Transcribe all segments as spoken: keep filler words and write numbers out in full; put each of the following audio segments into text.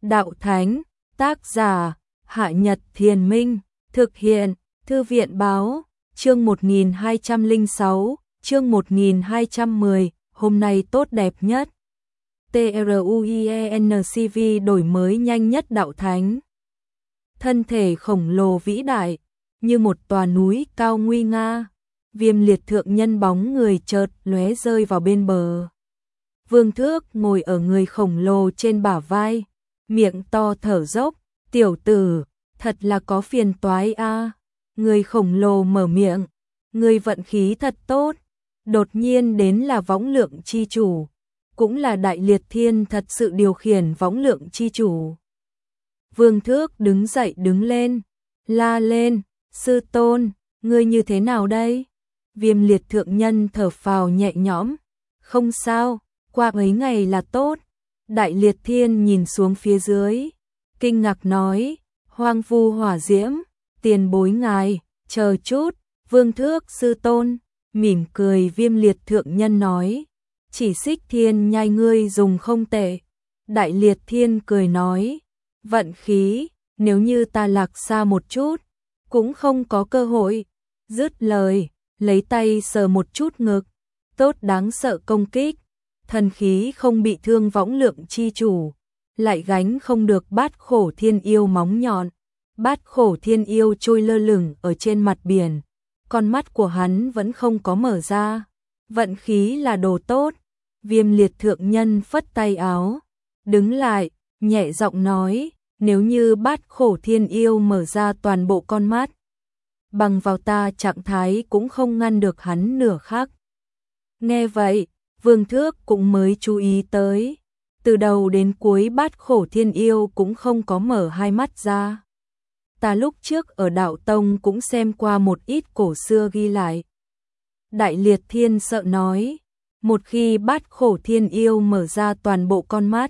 Đạo Thánh, tác giả, Hạ Nhật Thiền Minh, thực hiện, Thư viện Báo, chương một nghìn hai trăm lẻ sáu, chương một nghìn hai trăm mười, hôm nay tốt đẹp nhất. TRUIENCV đổi mới nhanh nhất Đạo Thánh. Thân thể khổng lồ vĩ đại, như một tòa núi cao nguy nga, Viêm Liệt thượng nhân bóng người chợt lóe rơi vào bên bờ. Vương Thước ngồi ở người khổng lồ trên bả vai, miệng to thở dốc, tiểu tử, thật là có phiền toái a. Người khổng lồ mở miệng, người vận khí thật tốt, đột nhiên đến là võng lượng chi chủ, cũng là Đại Liệt Thiên thật sự điều khiển võng lượng chi chủ. Vương Thước đứng dậy đứng lên, la lên, sư tôn, ngươi như thế nào đây? Viêm Liệt thượng nhân thở phào nhẹ nhõm, không sao, qua mấy ngày là tốt. Đại Liệt Thiên nhìn xuống phía dưới, kinh ngạc nói, hoang vu hỏa diễm, tiền bối ngài, chờ chút. Vương Thước sư tôn, mỉm cười. Viêm Liệt thượng nhân nói, chỉ Xích Thiên nhai ngươi dùng không tệ. Đại Liệt Thiên cười nói, vận khí, nếu như ta lạc xa một chút, cũng không có cơ hội. Dứt lời, lấy tay sờ một chút ngực, tốt đáng sợ công kích, thần khí không bị thương võng lượng chi chủ, lại gánh không được bát khổ thiên yêu móng nhọn. Bát khổ thiên yêu trôi lơ lửng ở trên mặt biển, con mắt của hắn vẫn không có mở ra. Vận khí là đồ tốt. Viêm Liệt thượng nhân phất tay áo, đứng lại, nhẹ giọng nói, nếu như bát khổ thiên yêu mở ra toàn bộ con mắt, bằng vào ta trạng thái cũng không ngăn được hắn nửa khắc. Nghe vậy, Vương Thước cũng mới chú ý tới, từ đầu đến cuối bát khổ thiên yêu cũng không có mở hai mắt ra. Ta lúc trước ở Đạo Tông cũng xem qua một ít cổ xưa ghi lại. Đại Liệt Thiên sợ nói, một khi bát khổ thiên yêu mở ra toàn bộ con mắt,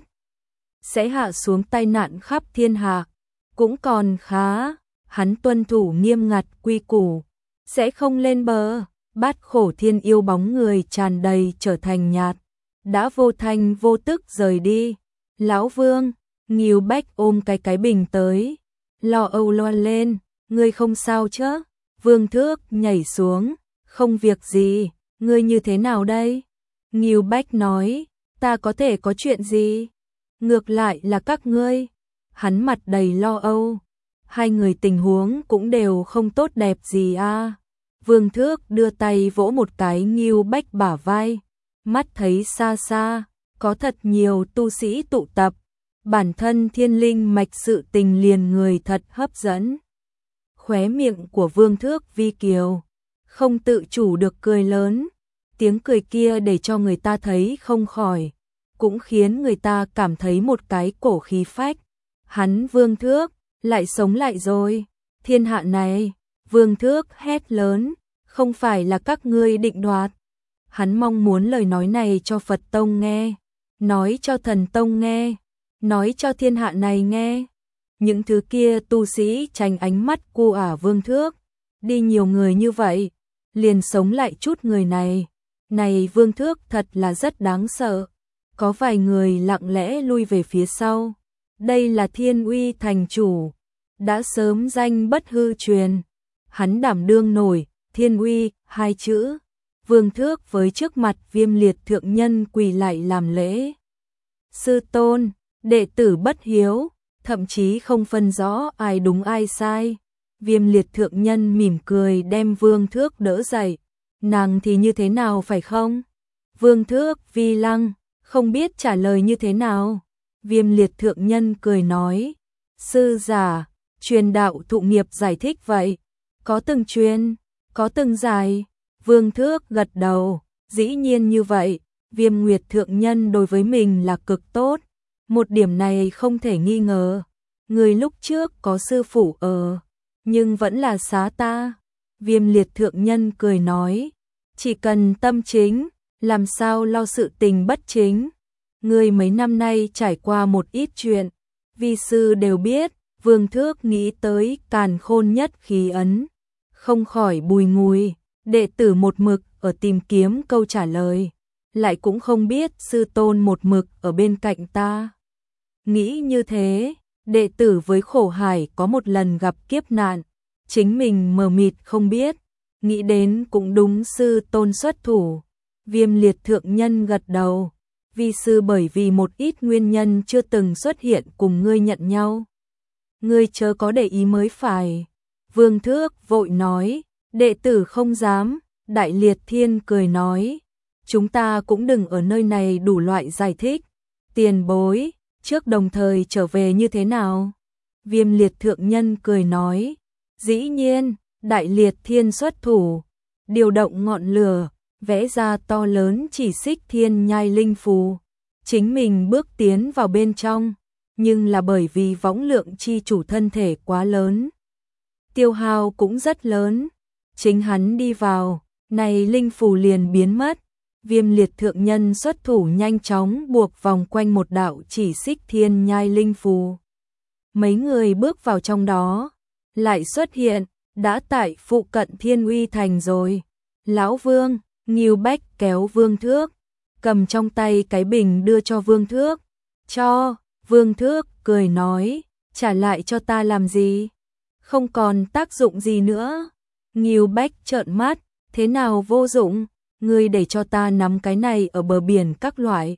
sẽ hạ xuống tai nạn khắp thiên hạ. Cũng còn khá, hắn tuân thủ nghiêm ngặt quy củ, sẽ không lên bờ. Bát khổ thiên yêu bóng người tràn đầy trở thành nhạt, đã vô thanh vô tức rời đi. Lão Vương, Ngưu Bách ôm cái cái bình tới, lo âu lo lên, ngươi không sao chứ? Vương Thước nhảy xuống, không việc gì, ngươi như thế nào đây? Ngưu Bách nói, ta có thể có chuyện gì? Ngược lại là các ngươi. Hắn mặt đầy lo âu, hai người tình huống cũng đều không tốt đẹp gì a. À. Vương Thước đưa tay vỗ một cái Ngưu Bách bả vai, mắt thấy xa xa, có thật nhiều tu sĩ tụ tập, bản thân thiên linh mạch sự tình liền người thật hấp dẫn. Khóe miệng của Vương Thước vi kiều, không tự chủ được cười lớn, tiếng cười kia để cho người ta thấy không khỏi, cũng khiến người ta cảm thấy một cái cổ khí phách. Hắn Vương Thước, lại sống lại rồi, thiên hạ này. Vương Thước hét lớn, không phải là các ngươi định đoạt. Hắn mong muốn lời nói này cho Phật Tông nghe, nói cho Thần Tông nghe, nói cho thiên hạ này nghe. Những thứ kia tu sĩ tránh ánh mắt cu ả Vương Thước, đi nhiều người như vậy, liền sống lại chút người này. Này Vương Thước thật là rất đáng sợ. Có vài người lặng lẽ lui về phía sau. Đây là Thiên Uy thành chủ, đã sớm danh bất hư truyền. Hắn đảm đương nổi Thiên Uy hai chữ. Vương Thước với trước mặt Viêm Liệt thượng nhân quỳ lại làm lễ. Sư tôn, đệ tử bất hiếu, thậm chí không phân rõ ai đúng ai sai. Viêm Liệt thượng nhân mỉm cười đem Vương Thước đỡ dậy. Nàng thì như thế nào phải không? Vương Thước vi lăng, không biết trả lời như thế nào. Viêm Liệt thượng nhân cười nói, sư giả, truyền đạo thụ nghiệp giải thích vậy. Có từng truyền, có từng giải. Vương Thước gật đầu, dĩ nhiên như vậy. Viêm Nguyệt thượng nhân đối với mình là cực tốt, một điểm này không thể nghi ngờ. Người lúc trước có sư phụ ở, nhưng vẫn là xá ta. Viêm Liệt thượng nhân cười nói, chỉ cần tâm chính, làm sao lo sự tình bất chính. Người mấy năm nay trải qua một ít chuyện, vi sư đều biết. Vương Thước nghĩ tới càn khôn nhất khí ấn, không khỏi bùi ngùi. Đệ tử một mực ở tìm kiếm câu trả lời, lại cũng không biết sư tôn một mực ở bên cạnh ta. Nghĩ như thế, đệ tử với khổ hải có một lần gặp kiếp nạn, chính mình mờ mịt không biết, nghĩ đến cũng đúng sư tôn xuất thủ. Viêm liệt thượng nhân gật đầu, vi sư bởi vì một ít nguyên nhân chưa từng xuất hiện cùng ngươi nhận nhau. Ngươi chớ có để ý mới phải. Vương Thước vội nói, đệ tử không dám. Đại Liệt Thiên cười nói, chúng ta cũng đừng ở nơi này đủ loại giải thích. Tiền bối, trước đồng thời trở về như thế nào? Viêm liệt thượng nhân cười nói, dĩ nhiên, Đại Liệt Thiên xuất thủ, điều động ngọn lửa, vẽ ra to lớn chỉ xích thiên nhai linh phù. Chính mình bước tiến vào bên trong, nhưng là bởi vì võng lượng chi chủ thân thể quá lớn. Tiêu hao cũng rất lớn, chính hắn đi vào, này linh phù liền biến mất. Viêm liệt thượng nhân xuất thủ nhanh chóng buộc vòng quanh một đạo chỉ xích thiên nhai linh phù. Mấy người bước vào trong đó, lại xuất hiện, đã tại phụ cận Thiên Uy Thành rồi. Lão Vương, Ngưu Bách kéo Vương Thước, cầm trong tay cái bình đưa cho Vương Thước. Cho, Vương Thước cười nói, trả lại cho ta làm gì? Không còn tác dụng gì nữa. Ngưu Bách trợn mắt, thế nào vô dụng? Ngươi để cho ta nắm cái này ở bờ biển các loại.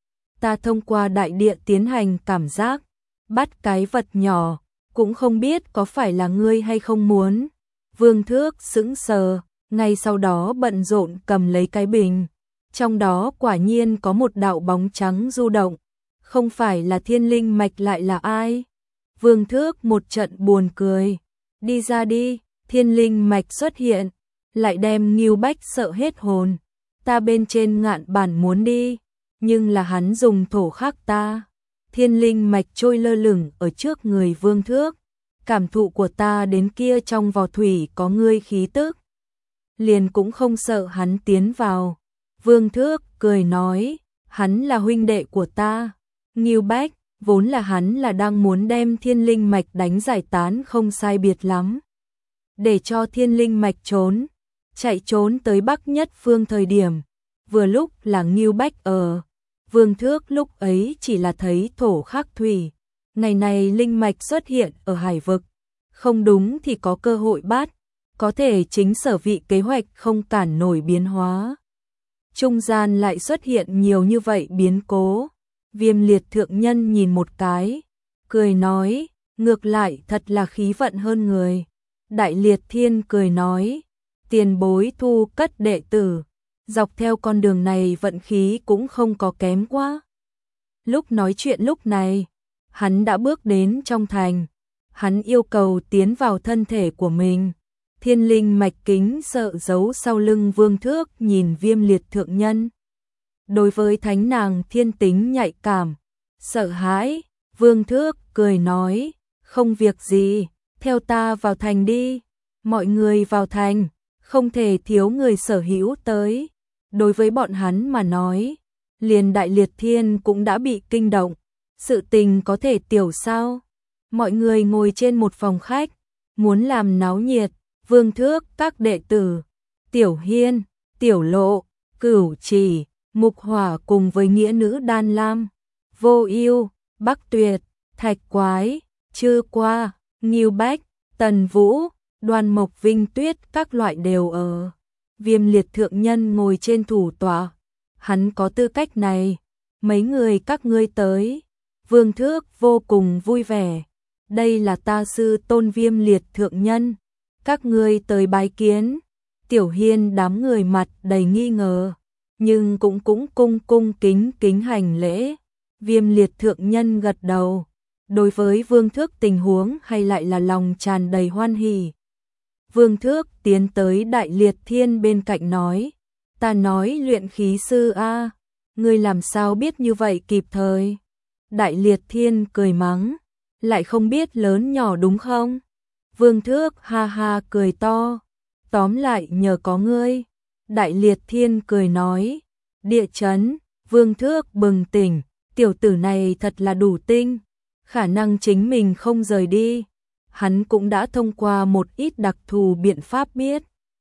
Ta thông qua đại địa tiến hành cảm giác, bắt cái vật nhỏ, cũng không biết có phải là ngươi hay không muốn. Vương Thước sững sờ, ngay sau đó bận rộn cầm lấy cái bình. Trong đó quả nhiên có một đạo bóng trắng du động, không phải là thiên linh mạch lại là ai? Vương Thước một trận buồn cười, đi ra đi, thiên linh mạch xuất hiện, lại đem Ngưu Bách sợ hết hồn. Ta bên trên ngạn bản muốn đi, nhưng là hắn dùng thổ khắc ta. Thiên linh mạch trôi lơ lửng ở trước người Vương Thước, cảm thụ của ta đến kia trong vò thủy có ngươi khí tức. Liền cũng không sợ hắn tiến vào. Vương Thước cười nói, hắn là huynh đệ của ta. Ngưu Bách, vốn là hắn là đang muốn đem thiên linh mạch đánh giải tán không sai biệt lắm. Để cho thiên linh mạch trốn, chạy trốn tới Bắc Nhất Phương thời điểm, vừa lúc là Ngưu Bách ở. Vương Thước lúc ấy chỉ là thấy thổ khắc thủy, ngày này linh mạch xuất hiện ở hải vực, không đúng thì có cơ hội bắt, có thể chính sở vị kế hoạch không cản nổi biến hóa. Trung gian lại xuất hiện nhiều như vậy biến cố. Viêm liệt thượng nhân nhìn một cái, cười nói, ngược lại thật là khí vận hơn người. Đại Liệt Thiên cười nói, tiền bối thu cất đệ tử, dọc theo con đường này vận khí cũng không có kém quá. Lúc nói chuyện lúc này, hắn đã bước đến trong thành, hắn yêu cầu tiến vào thân thể của mình. Thiên linh mạch kính sợ giấu sau lưng Vương Thước nhìn viêm liệt thượng nhân. Đối với thánh nàng thiên tính nhạy cảm, sợ hãi, Vương Thước cười nói, không việc gì, theo ta vào thành đi. Mọi người vào thành, không thể thiếu người sở hữu tới. Đối với bọn hắn mà nói, liền Đại Liệt Thiên cũng đã bị kinh động, sự tình có thể tiểu sao. Mọi người ngồi trên một phòng khách, muốn làm náo nhiệt. Vương Thước các đệ tử, Tiểu Hiên, Tiểu Lộ, Cửu Chỉ, Mục Hỏa cùng với nghĩa nữ Đan Lam, Vô Ưu, Bắc Tuyệt, Thạch Quái, Chư Qua, Ngưu Bách, Tần Vũ, Đoan Mộc Vinh Tuyết các loại đều ở. Viêm liệt thượng nhân ngồi trên thủ tọa, hắn có tư cách này, mấy người các ngươi tới. Vương Thước vô cùng vui vẻ, đây là ta sư tôn viêm liệt thượng nhân, các ngươi tới bái kiến. Tiểu Hiên đám người mặt đầy nghi ngờ, nhưng cũng cũng cung cung kính kính hành lễ. Viêm liệt thượng nhân gật đầu, đối với Vương Thước tình huống hay lại là lòng tràn đầy hoan hỉ. Vương Thước tiến tới Đại Liệt Thiên bên cạnh nói, ta nói luyện khí sư a, ngươi làm sao biết như vậy kịp thời? Đại Liệt Thiên cười mắng, lại không biết lớn nhỏ đúng không? Vương Thước ha ha cười to, tóm lại nhờ có ngươi. Đại Liệt Thiên cười nói, địa chấn. Vương Thước bừng tỉnh, tiểu tử này thật là đủ tinh, khả năng chính mình không rời đi. Hắn cũng đã thông qua một ít đặc thù biện pháp biết.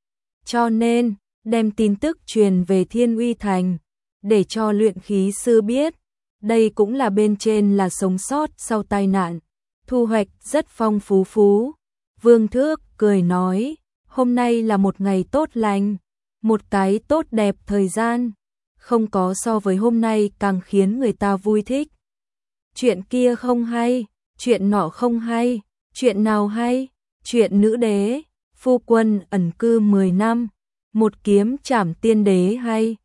Cho nên, đem tin tức truyền về Thiên Uy Thành, để cho luyện khí sư biết. đây cũng là bên trên là sống sót sau tai nạn, thu hoạch rất phong phú phú. Vương Thước cười nói, hôm nay là một ngày tốt lành, một cái tốt đẹp thời gian, không có so với hôm nay càng khiến người ta vui thích. Chuyện kia không hay, chuyện nọ không hay, chuyện nào hay, chuyện nữ đế, phu quân ẩn cư mười năm, một kiếm trảm tiên đế hay.